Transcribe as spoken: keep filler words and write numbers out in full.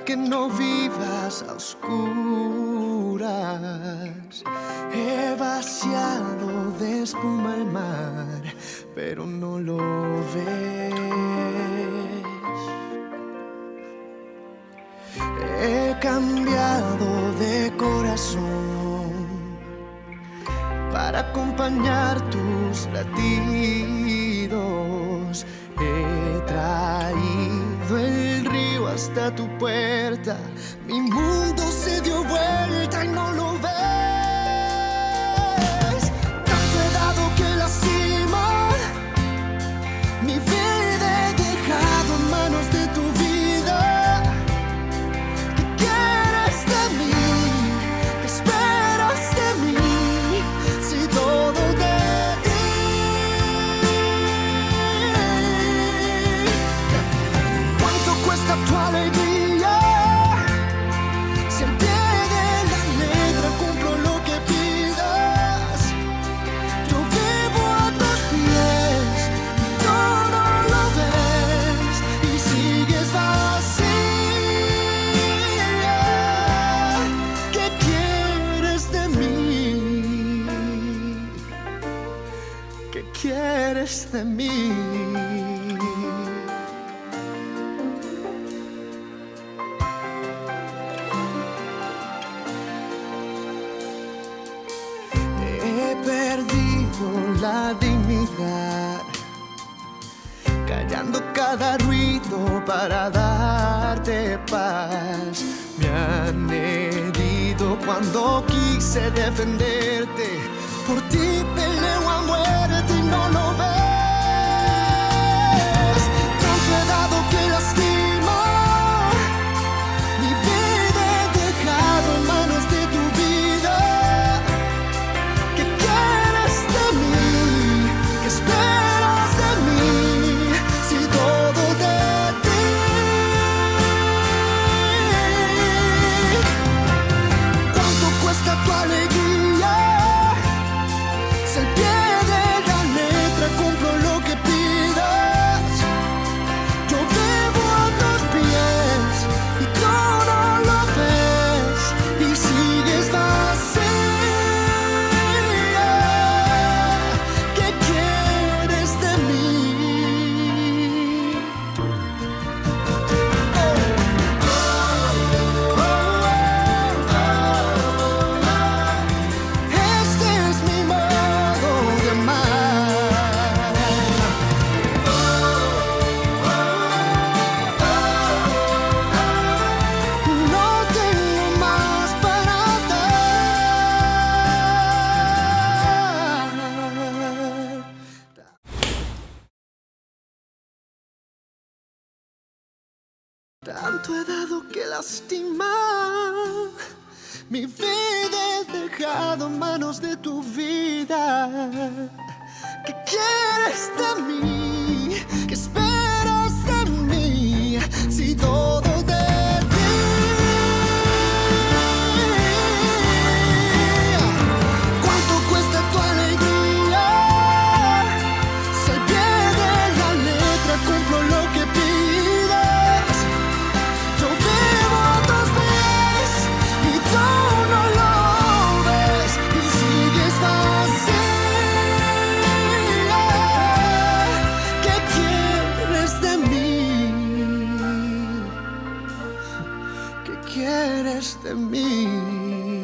que no vivas a oscuras. He vaciado de espuma el mar, pero no lo ves. He cambiado de corazón para acompañar tus latidos. He traído el río hasta tu puerta. Mi mundo se dio vuelta y no lo ves. Tanto he dado que lastima. Mi vida he dejado en manos de tu vida. ¿Qué quieres de mí? ¿Qué esperas de mí? Si todo de ti. ¿Cuánto cuesta tu alegría? Si al pie de la letra cumplo lo que pidas. Yo vivo a tus pies y todo lo ves y sigues vacía. ¿Qué quieres de mí? ¿Qué quieres de mí? He perdido la dignidad, callando cada ruido para darte paz. Me han herido cuando quise defenderte. Por ti peleo a muerte y no lo ves. Tanto he dado que lastima. Mi vida he dejado en manos de tu vida. ¿Qué quieres de mí? ¿Qué esperas de mí? Si todo de ti. ¿Cuánto cuesta tu alegría? Si al pie de la letra cumplo lo que pidas. Yo vivo a tus pies y todo lo ves y sigues vacía. ¿Qué quieres de mí? Este es mi modo de amar. No tengo más para dar. Tanto he dado que lastimar. Mi vida he dejado en manos de tu vida. ¿Qué quieres de mí? ¿Qué esperas de mí? Si todo de ti. ¿Cuánto cuesta tu alegría? Si al pie de la letra cumplo lo que pidas. Yo vivo a tus pies y tú no lo ves y sigues vacía. ¿Qué quieres de mí? ¿Qué quieres de mí?